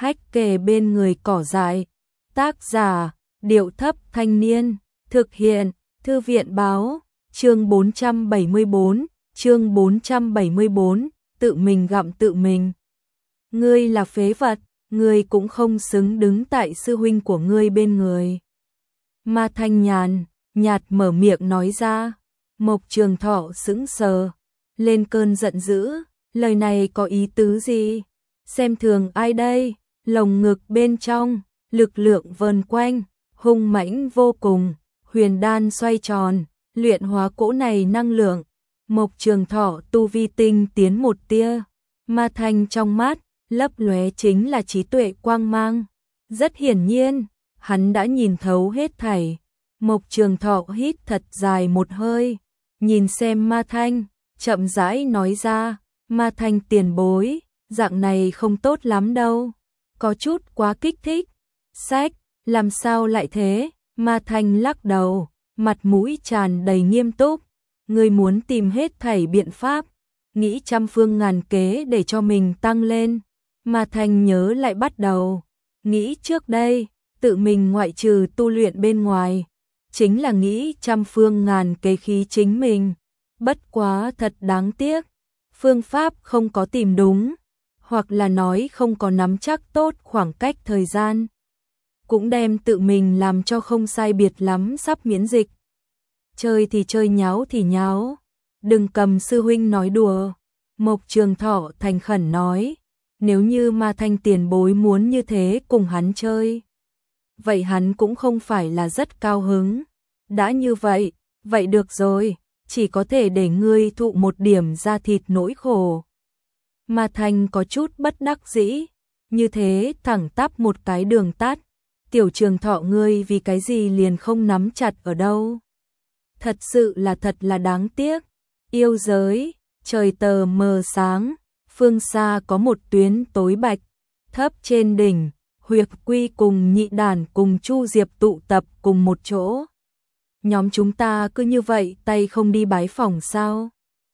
hách kề bên người cỏ dại. Tác giả, Điệu Thấp Thanh Niên, thực hiện, Thư viện Báo, chương 474, tự mình gặm tự mình. Ngươi là phế vật, ngươi cũng không xứng đứng tại sư huynh của ngươi bên người. Ma Thanh nhạt mở miệng nói ra. Mộc Trường Thọ sững sờ, lên cơn giận dữ, lời này có ý tứ gì? Xem thường ai đây? Lồng ngực bên trong, lực lượng vờn quanh, hung mãnh vô cùng, huyền đan xoay tròn, luyện hóa cỗ này năng lượng. Mộc Trường Thọ tu vi tinh tiến một tia, Ma Thanh trong mắt lấp lóe chính là trí tuệ quang mang. Rất hiển nhiên, hắn đã nhìn thấu hết thảy. Mộc Trường Thọ hít thật dài một hơi, nhìn xem Ma Thanh, chậm rãi nói ra, Ma Thanh tiền bối, dạng này không tốt lắm đâu, có chút quá kích thích. Sách, làm sao lại thế? Ma Thanh lắc đầu, mặt mũi tràn đầy nghiêm túc. Ngươi muốn tìm hết thảy biện pháp, nghĩ trăm phương ngàn kế để cho mình tăng lên. Ma Thanh nhớ lại bắt đầu, nghĩ trước đây, tự mình ngoại trừ tu luyện bên ngoài, chính là nghĩ trăm phương ngàn kế khí chính mình. Bất quá thật đáng tiếc, phương pháp không có tìm đúng, hoặc là nói không có nắm chắc tốt khoảng cách thời gian. Cũng đem tự mình làm cho không sai biệt lắm sắp miễn dịch. Chơi thì chơi, nháo thì nháo, đừng cầm sư huynh nói đùa. Mộc Trường Thọ thành khẩn nói, nếu như Ma Thanh tiền bối muốn như thế cùng hắn chơi, vậy hắn cũng không phải là rất cao hứng. Đã như vậy, vậy được rồi, chỉ có thể để ngươi thụ một điểm da thịt nỗi khổ. Ma Thanh có chút bất đắc dĩ, như thế thẳng tắp một cái đường tắt. Tiểu Trường Thọ ngươi vì cái gì liền không nắm chặt ở đâu? Thật sự là thật là đáng tiếc. Yêu giới, trời tờ mờ sáng, phương xa có một tuyến tối bạch, thấp trên đỉnh, Huyệt Quy cùng Nhị Đản cùng Chu Diệp tụ tập cùng một chỗ. Nhóm chúng ta cứ như vậy tay không đi bái phỏng sao?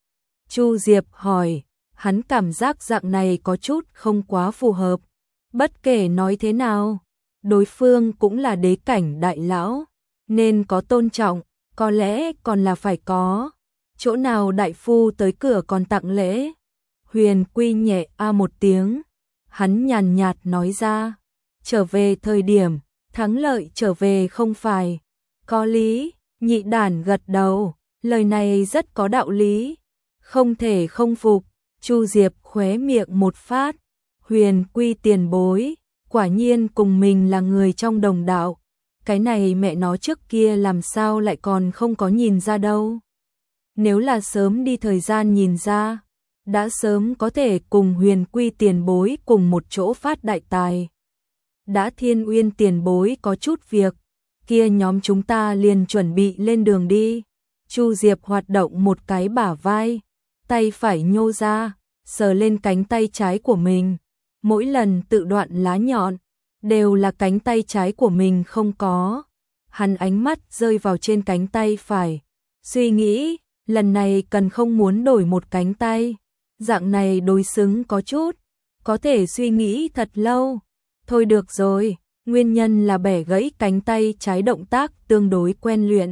Chu Diệp hỏi, hắn cảm giác dạng này có chút không quá phù hợp. Bất kể nói thế nào, đối phương cũng là đế cảnh đại lão, nên có tôn trọng, có lẽ còn là phải có. Chỗ nào đại phu tới cửa còn tặng lễ? Huyền Quy nhẹ a một tiếng, hắn nhàn nhạt nói ra, trở về thời điểm, thắng lợi trở về không phải. Có lý. Nhị Đản gật đầu, lời này rất có đạo lý. Không thể không phục. Chu Diệp khóe miệng một phát, Huyền Quy tiền bối, quả nhiên cùng mình là người trong đồng đạo. Cái này mẹ nó trước kia làm sao lại còn không có nhìn ra đâu. Nếu là sớm đi thời gian nhìn ra, đã sớm có thể cùng Huyền Quy tiền bối cùng một chỗ phát đại tài. Đã Thiên Uyên tiền bối có chút việc, kia nhóm chúng ta liền chuẩn bị lên đường đi. Chu Diệp hoạt động một cái bả vai, tay phải nhô ra, sờ lên cánh tay trái của mình. Mỗi lần tự đoạn lá nhọn, đều là cánh tay trái của mình không có. Hắn ánh mắt rơi vào trên cánh tay phải, suy nghĩ, lần này cần không muốn đổi một cánh tay. Dạng này đối xứng có chút, có thể suy nghĩ thật lâu. Thôi được rồi, nguyên nhân là bẻ gãy cánh tay trái động tác tương đối quen luyện.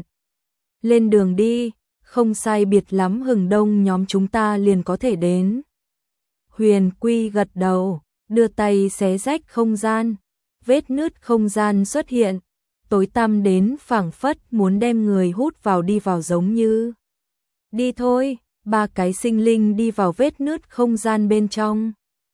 Lên đường đi, không sai biệt lắm hừng đông nhóm chúng ta liền có thể đến. Huyền Quy gật đầu, đưa tay xé rách không gian, vết nứt không gian xuất hiện, tối tăm đến phảng phất muốn đem người hút vào đi vào giống như. Đi thôi, ba cái sinh linh đi vào vết nứt không gian bên trong.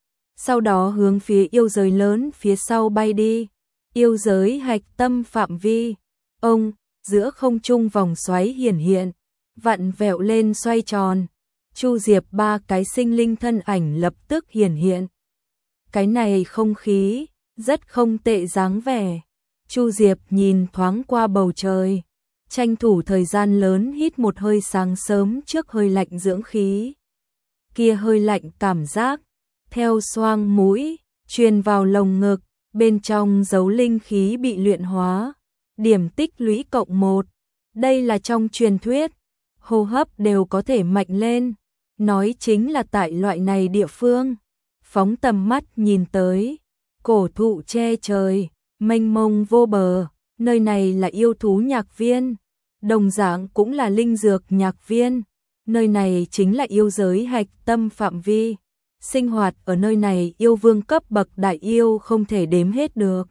Sau đó hướng phía yêu giới lớn phía sau bay đi. Yêu giới hạch tâm phạm vi, ông, giữa không trung vòng xoáy hiển hiện, vặn vẹo lên xoay tròn. Chu Diệp ba cái sinh linh thân ảnh lập tức hiển hiện. Cái này không khí, rất không tệ dáng vẻ. Chu Diệp nhìn thoáng qua bầu trời, tranh thủ thời gian lớn hít một hơi sáng sớm trước hơi lạnh dưỡng khí. Kia hơi lạnh cảm giác, theo xoang mũi, truyền vào lồng ngực, bên trong dấu linh khí bị luyện hóa, điểm tích lũy cộng 1. Đây là trong truyền thuyết, hô hấp đều có thể mạnh lên, nói chính là tại loại này địa phương. Phóng tầm mắt nhìn tới, cổ thụ che trời, mênh mông vô bờ, nơi này là yêu thú nhạc viên, đồng dạng cũng là linh dược nhạc viên, nơi này chính là yêu giới hạch tâm phạm vi. Sinh hoạt ở nơi này yêu vương cấp bậc đại yêu không thể đếm hết được.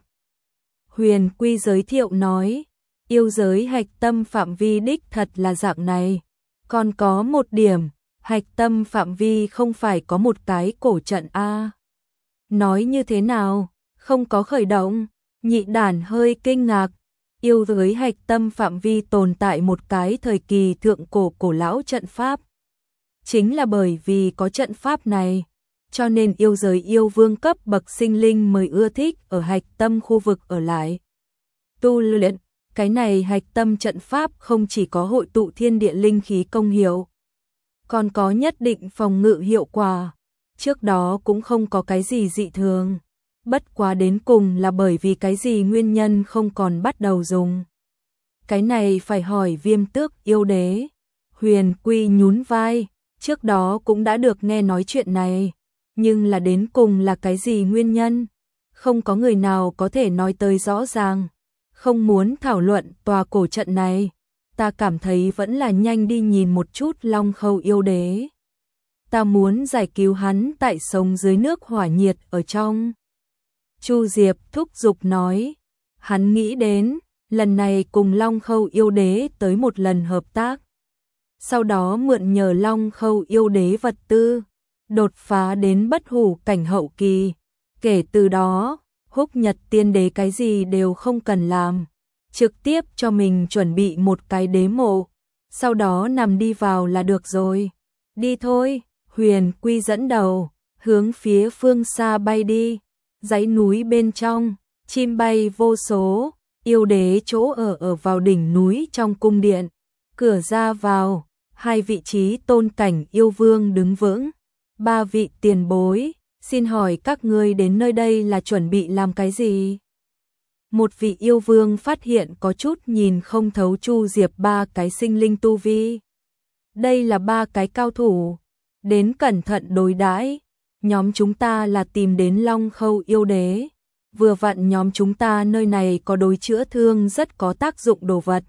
Huyền Quy giới thiệu nói, yêu giới hạch tâm phạm vi đích thật là dạng này. Còn có một điểm, hạch tâm phạm vi không phải có một cái cổ trận A. Nói như thế nào, không có khởi động, Nhị Đản hơi kinh ngạc. Yêu giới hạch tâm phạm vi tồn tại một cái thời kỳ thượng cổ lão trận pháp. Chính là bởi vì có trận pháp này, cho nên yêu giới yêu vương cấp bậc sinh linh mới ưa thích ở hạch tâm khu vực ở lại. Tu luyện, cái này hạch tâm trận pháp không chỉ có hội tụ thiên địa linh khí công hiệu, còn có nhất định phòng ngự hiệu quả. Trước đó cũng không có cái gì dị thường, bất quá đến cùng là bởi vì cái gì nguyên nhân không còn bắt đầu dùng. Cái này phải hỏi Viêm Tước yêu đế. Huyền Quy nhún vai, trước đó cũng đã được nghe nói chuyện này, nhưng là đến cùng là cái gì nguyên nhân, không có người nào có thể nói tới rõ ràng. Không muốn thảo luận tòa cổ trận này, ta cảm thấy vẫn là nhanh đi nhìn một chút Long Khâu yêu đế. Ta muốn giải cứu hắn tại sống dưới nước hỏa nhiệt ở trong. Chu Diệp thúc giục nói, hắn nghĩ đến, lần này cùng Long Khâu yêu đế tới một lần hợp tác. Sau đó mượn nhờ Long Khâu yêu đế vật tư, đột phá đến bất hủ cảnh hậu kỳ. Kể từ đó, Húc Nhật tiên đế cái gì đều không cần làm, trực tiếp cho mình chuẩn bị một cái đế mộ, sau đó nằm đi vào là được rồi. Đi thôi, Huyền Quy dẫn đầu, hướng phía phương xa bay đi. Dãy núi bên trong, chim bay vô số, yêu đế chỗ ở vào đỉnh núi trong cung điện. Cửa ra vào, hai vị trí tôn cảnh yêu vương đứng vững. Ba vị tiền bối, xin hỏi các ngươi đến nơi đây là chuẩn bị làm cái gì? Một vị yêu vương phát hiện có chút nhìn không thấu Chu Diệp ba cái sinh linh tu vi. Đây là ba cái cao thủ, đến cẩn thận đối đãi. Nhóm chúng ta là tìm đến Long Khâu yêu đế, vừa vặn nhóm chúng ta nơi này có đối chữa thương rất có tác dụng đồ vật.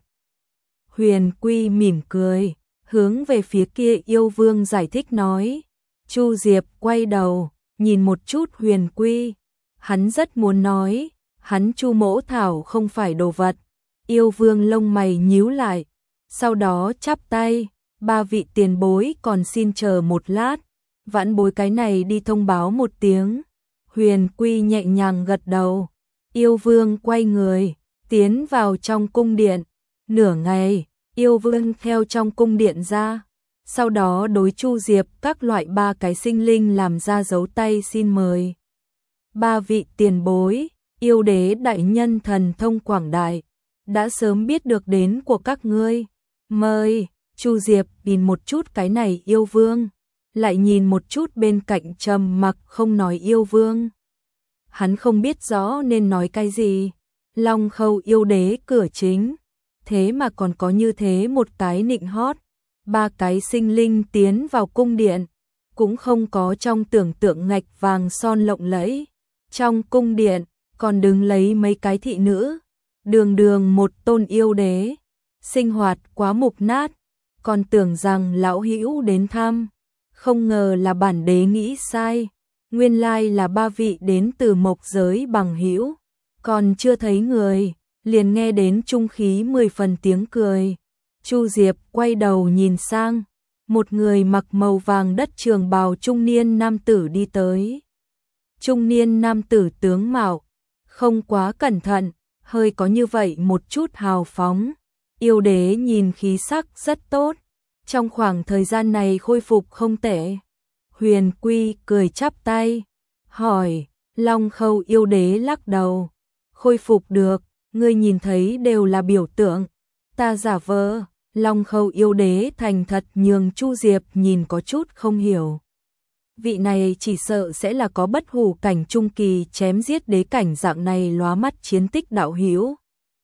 Huyền Quy mỉm cười, hướng về phía kia yêu vương giải thích nói. Chu Diệp quay đầu, nhìn một chút Huyền Quy, hắn rất muốn nói, hắn Chu Mỗ Thảo không phải đồ vật. Yêu vương lông mày nhíu lại, sau đó chắp tay, ba vị tiền bối còn xin chờ một lát. Vãn bối cái này đi thông báo một tiếng. Huyền Quy nhẹ nhàng gật đầu. Yêu vương quay người, tiến vào trong cung điện. Nửa ngày, yêu vương theo trong cung điện ra. Sau đó đối Chu Diệp các loại ba cái sinh linh làm ra dấu tay xin mời. Ba vị tiền bối, yêu đế đại nhân thần thông quảng đại, đã sớm biết được đến của các ngươi. Mời. Chu Diệp nhìn một chút cái này yêu vương, lại nhìn một chút bên cạnh trầm mặc không nói yêu vương. Hắn không biết rõ nên nói cái gì. Long Khâu yêu đế cửa chính, thế mà còn có như thế một cái nịnh hót. Ba cái sinh linh tiến vào cung điện, cũng không có trong tưởng tượng ngạch vàng son lộng lẫy. Trong cung điện, còn đứng lấy mấy cái thị nữ, đường đường một tôn yêu đế. Sinh hoạt quá mục nát, còn tưởng rằng lão hữu đến thăm. Không ngờ là bản đế nghĩ sai, nguyên lai là ba vị đến từ mộc giới bằng hữu. Còn chưa thấy người, liền nghe đến trung khí 10 phần tiếng cười. Chu Diệp quay đầu nhìn sang, một người mặc màu vàng đất trường bào trung niên nam tử đi tới. Trung niên nam tử tướng mạo, không quá cẩn thận, hơi có như vậy một chút hào phóng. Yêu đế nhìn khí sắc rất tốt, trong khoảng thời gian này khôi phục không tệ. Huyền Quy cười chắp tay, hỏi. Long Khâu yêu đế lắc đầu, khôi phục được, ngươi nhìn thấy đều là biểu tượng, ta giả vờ. Long Khâu yêu đế thành thật nhường Chu Diệp nhìn có chút không hiểu. Vị này chỉ sợ sẽ là có bất hủ cảnh trung kỳ chém giết đế cảnh dạng này lóa mắt chiến tích đạo hữu.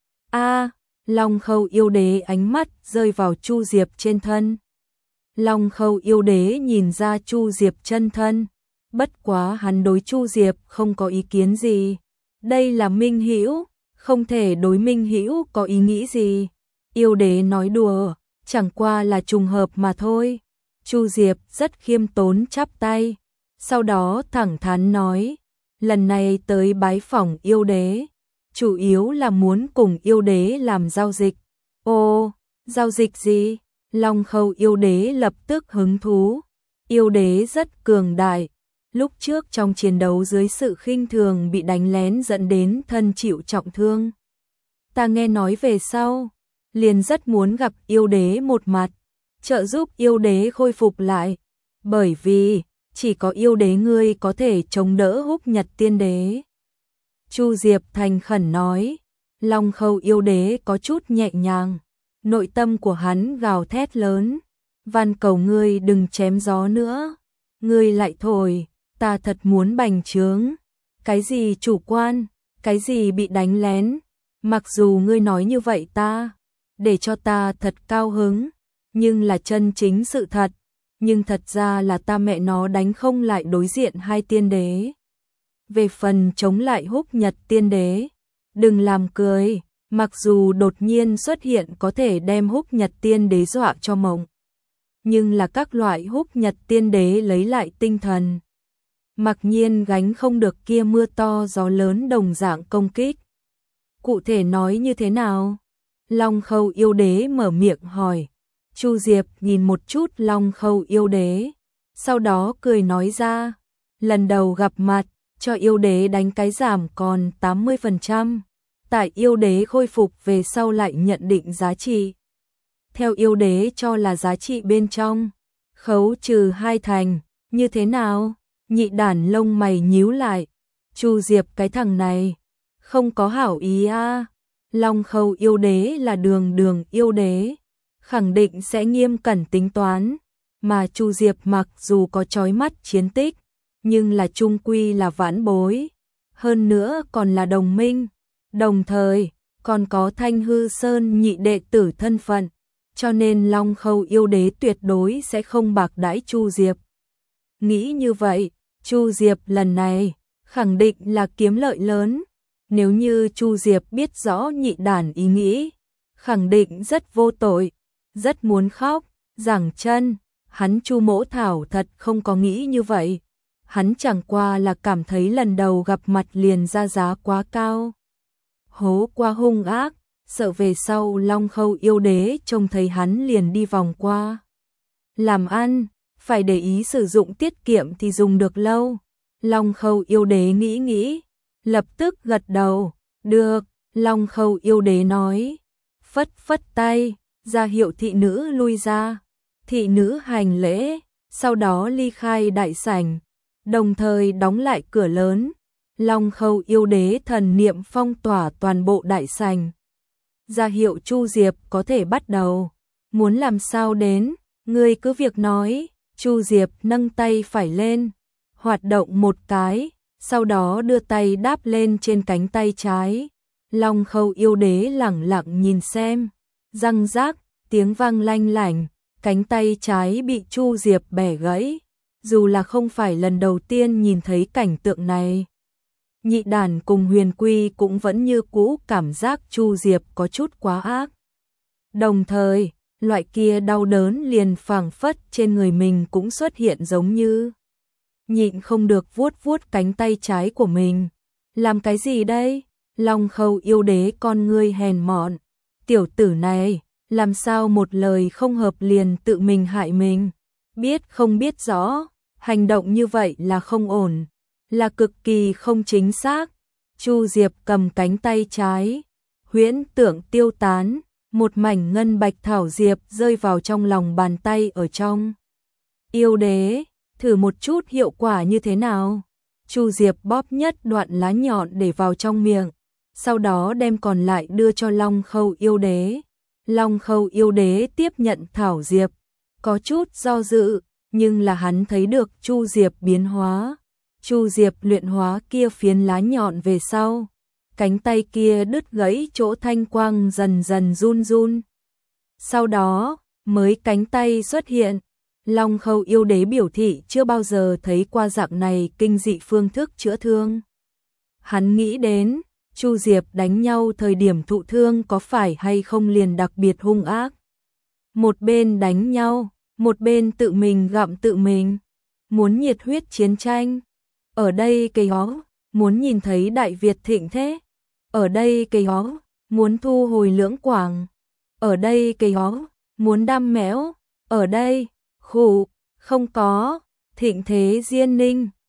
A, Long Khâu yêu đế ánh mắt rơi vào Chu Diệp trên thân. Long Khâu yêu đế nhìn ra Chu Diệp chân thân, Bất quá hắn đối Chu Diệp không có ý kiến gì. Đây là minh hữu, không thể đối minh hữu có ý nghĩ gì. Yêu đế nói đùa, chẳng qua là trùng hợp mà thôi. Chu Diệp rất khiêm tốn chắp tay, sau đó thẳng thắn nói, lần này tới bái phỏng yêu đế, chủ yếu là muốn cùng yêu đế làm giao dịch. Ồ, giao dịch gì? Long Khâu yêu đế lập tức hứng thú. Yêu đế rất cường đại, lúc trước trong chiến đấu dưới sự khinh thường bị đánh lén dẫn đến thân chịu trọng thương. Ta nghe nói về sau, liền rất muốn gặp yêu đế một mặt, trợ giúp yêu đế khôi phục lại, bởi vì chỉ có yêu đế ngươi có thể chống đỡ Húc Nhật Tiên Đế. Chu Diệp thành khẩn nói. Long Khâu yêu đế có chút nhẹ nhàng, nội tâm của hắn gào thét lớn, van cầu ngươi đừng chém gió nữa, ngươi lại thổi, ta thật muốn bành trướng. Cái gì chủ quan, cái gì bị đánh lén, mặc dù ngươi nói như vậy ta, để cho ta thật cao hứng, nhưng là chân chính sự thật, nhưng thật ra là ta mẹ nó đánh không lại đối diện hai tiên đế. Về phần chống lại Húc Nhật Tiên Đế, đừng làm cười, mặc dù đột nhiên xuất hiện có thể đem Húc Nhật Tiên Đế dọa cho mộng, nhưng là các loại Húc Nhật Tiên Đế lấy lại tinh thần, mặc nhiên gánh không được kia mưa to gió lớn đồng dạng công kích. Cụ thể nói như thế nào? Long Khâu yêu đế mở miệng hỏi. Chu Diệp nhìn một chút Long Khâu yêu đế, sau đó cười nói ra, lần đầu gặp mặt, cho yêu đế đánh cái giảm còn 80%, tại yêu đế khôi phục về sau lại nhận định giá trị. Theo yêu đế cho là giá trị bên trong, khấu trừ 2 thành, như thế nào? Nhị đản lông mày nhíu lại, Chu Diệp cái thằng này, không có hảo ý a. Long Khâu yêu đế là đường yêu đế, khẳng định sẽ nghiêm cẩn tính toán, mà Chu Diệp mặc dù có chói mắt chiến tích, nhưng là chung quy là vãn bối, hơn nữa còn là đồng minh, đồng thời còn có Thanh Hư Sơn nhị đệ tử thân phận, cho nên Long Khâu yêu đế tuyệt đối sẽ không bạc đãi Chu Diệp. Nghĩ như vậy, Chu Diệp lần này khẳng định là kiếm lợi lớn, nếu như Chu Diệp biết rõ nhị đản ý nghĩ, khẳng định rất vô tội, rất muốn khóc, giảng chân, hắn Chu Mỗ Thảo thật không có nghĩ như vậy. Hắn chẳng qua là cảm thấy lần đầu gặp mặt liền ra giá quá cao, hố quá hung ác, sợ về sau Long Khâu yêu đế trông thấy hắn liền đi vòng qua. Làm ăn, phải để ý sử dụng tiết kiệm thì dùng được lâu. Long Khâu yêu đế nghĩ, lập tức gật đầu, được, Long Khâu yêu đế nói, phất phất tay, ra hiệu thị nữ lui ra, thị nữ hành lễ, sau đó ly khai đại sảnh, đồng thời đóng lại cửa lớn. Long Khâu yêu đế thần niệm phong tỏa toàn bộ đại sảnh, ra hiệu Chu Diệp có thể bắt đầu. Muốn làm sao đến, ngươi cứ việc nói. Chu Diệp nâng tay phải lên, hoạt động một cái, sau đó đưa tay đáp lên trên cánh tay trái. Long Khâu yêu đế lẳng lặng nhìn xem, răng rác, tiếng vang lanh lảnh, cánh tay trái bị Chu Diệp bẻ gãy. Dù là không phải lần đầu tiên nhìn thấy cảnh tượng này, nhị đản cùng Huyền Quy cũng vẫn như cũ cảm giác Chu Diệp có chút quá ác. Đồng thời, loại kia đau đớn liền phảng phất trên người mình cũng xuất hiện giống như. Nhịn không được vuốt vuốt cánh tay trái của mình. Làm cái gì đây? Long Khâu yêu đế con ngươi hèn mọn. Tiểu tử này, làm sao một lời không hợp liền tự mình hại mình? Biết không biết rõ, hành động như vậy là không ổn, là cực kỳ không chính xác. Chu Diệp cầm cánh tay trái, huyễn tưởng tiêu tán, một mảnh ngân bạch thảo diệp rơi vào trong lòng bàn tay ở trong. Yêu đế, thử một chút hiệu quả như thế nào? Chu Diệp bóp nhất đoạn lá nhọn để vào trong miệng, sau đó đem còn lại đưa cho Long Khâu yêu đế. Long Khâu yêu đế tiếp nhận thảo diệp, có chút do dự, nhưng là hắn thấy được Chu Diệp biến hóa. Chu Diệp luyện hóa kia phiến lá nhọn về sau, cánh tay kia đứt gãy chỗ thanh quang dần dần run run. Sau đó, mới cánh tay xuất hiện, Long Khâu yêu đế biểu thị chưa bao giờ thấy qua dạng này kinh dị phương thức chữa thương. Hắn nghĩ đến, Chu Diệp đánh nhau thời điểm thụ thương có phải hay không liền đặc biệt hung ác. Một bên đánh nhau, một bên tự mình gặm tự mình, muốn nhiệt huyết chiến tranh. Ở đây cây hó, muốn nhìn thấy Đại Việt thịnh thế. Ở đây cây hó, muốn thu hồi Lưỡng Quảng. Ở đây cây hó, muốn đam mẽo. Ở đây, khủ, không có, thịnh thế Diên Ninh.